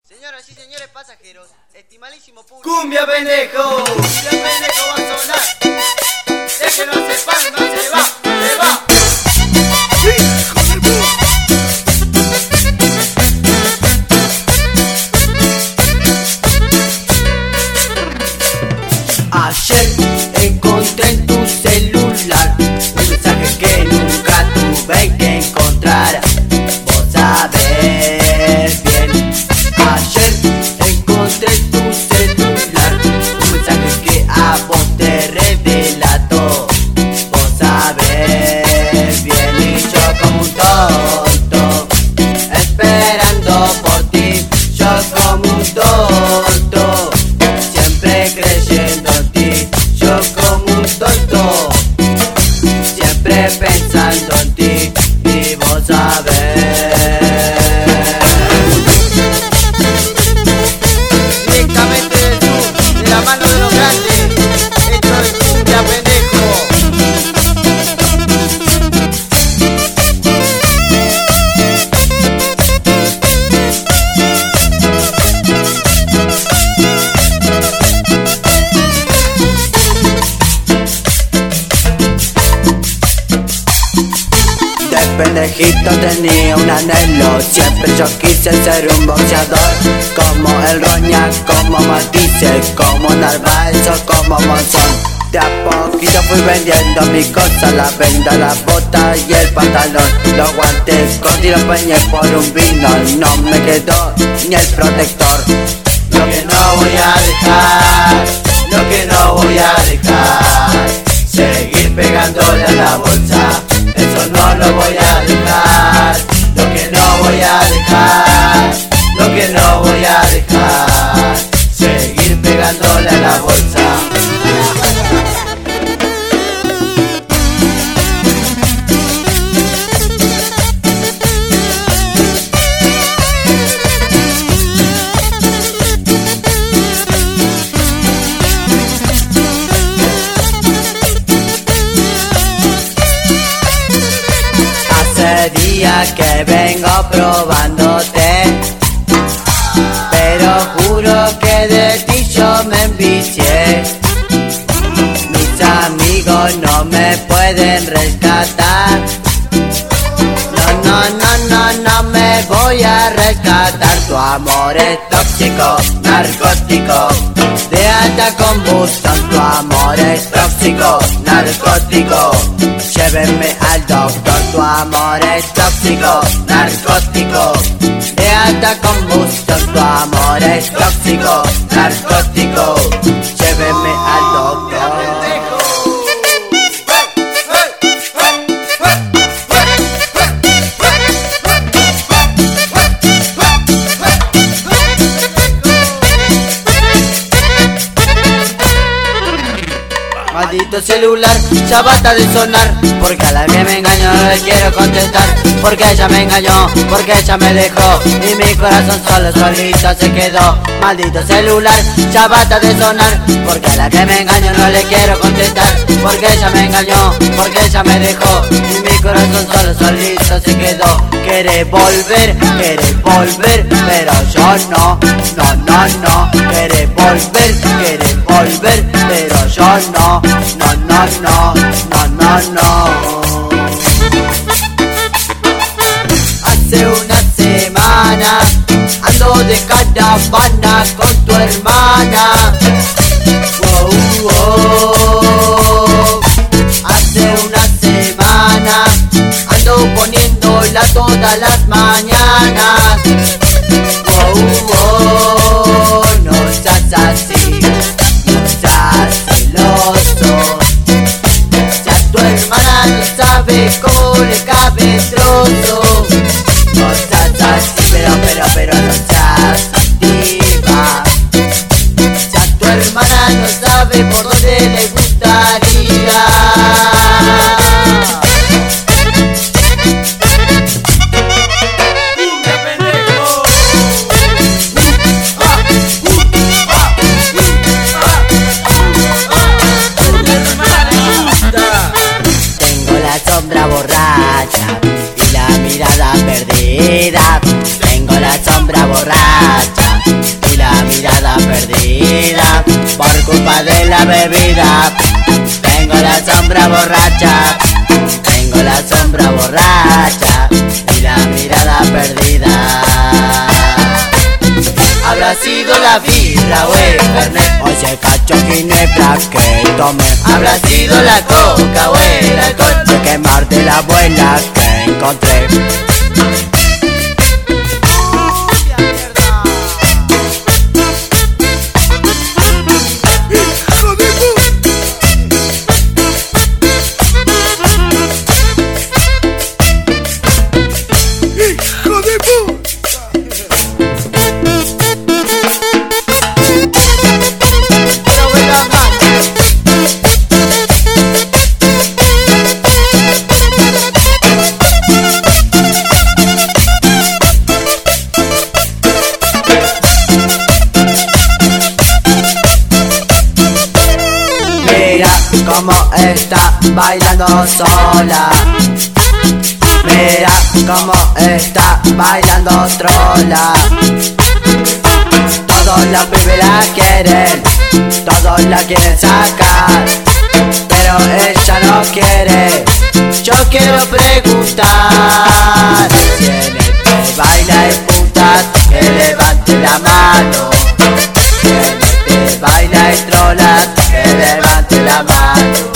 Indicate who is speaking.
Speaker 1: Señoras y señores pasajeros, estimadísimo público.
Speaker 2: ¡Cumbia pendejo!
Speaker 1: ¡Cumbia pendejo va a sonar!
Speaker 2: ¡Déjenos hacer palma! ¡Se va! ¡Se va! Ayer encontré en tu celular un mensaje que nunca tuve que encontrar. Vos sabés bien. Ayer encontré en tu celular un mensaje que a vos te redelató. Vos sabés bien. Y yo como un tonto esperando por ti. Yo como un tonto siempre creyendo en ti. Yo como un tonto siempre pensando en ti. Y vos sabés.
Speaker 1: Directamente del sur, de la mano de los grandes. Esto es Cumbia pendejo.
Speaker 2: De pendejito tenía un anhelo, siempre yo quise ser un boxeador. Como el Roña, como Matisse, como Narváez o como Monzón. De a poquito fui vendiendo mis cosas, la venda, la bota y el pantalón. Los guantes con y los peñé por un vino, no me quedó ni el protector. Lo que no voy a dejar, lo que no voy a dejar, seguir pegándole a la bolsa, eso no lo voy a dejar. Lo que no voy a dejar, lo que no voy a dejar, seguir pegándole a la bolsa. Hace días que vengo probándote, pero juro que de ti yo me envicié. Mis amigos no me pueden rescatar. No me voy a rescatar. Tu amor es tóxico, narcótico, de alta combustión. Tu amor es tóxico, narcótico, llévenme al doctor. Tu amor es tóxico, narcótico, de alta combustión. Tu amor es tóxico, narcótico, llévenme al doctor. Maldito celular, ya basta de sonar, porque a la que me engañó no le quiero contestar. Porque ella me engañó, porque ella me dejó, y mi corazón solito se quedó. Maldito celular, ya basta de sonar, porque a la que me engañó no le quiero contestar. Porque ella me engañó, porque ella me dejó, y mi corazón solito se quedó. Quiere volver, pero yo no. Quiere volver, pero yo no. Hace una semana ando de caravana con tu hermana. Hace una semana ando poniéndola todas las mañanas. No seas así, no seas celoso. Ya tu hermana no sabe cómo le cabe trozo. No seas así, pero no seas diva. Ya tu hermana y la mirada perdida por culpa de la bebida. Tengo la sombra borracha, tengo la sombra borracha y la mirada perdida. Habrá sido la birra o el fernet, o ese cacho ginebra que tomé. Habrá sido la coca o el alcohol de quemar de la abuela que encontré. Cómo está bailando sola, mira cómo está bailando trola. Todos los pibes la quieren, todos la quieren sacar, pero ella no quiere. Yo quiero preguntar, ¿quién es que baila en putas? Que levante la mano. ¿Quién es que baila en trolas? Que levante la mano.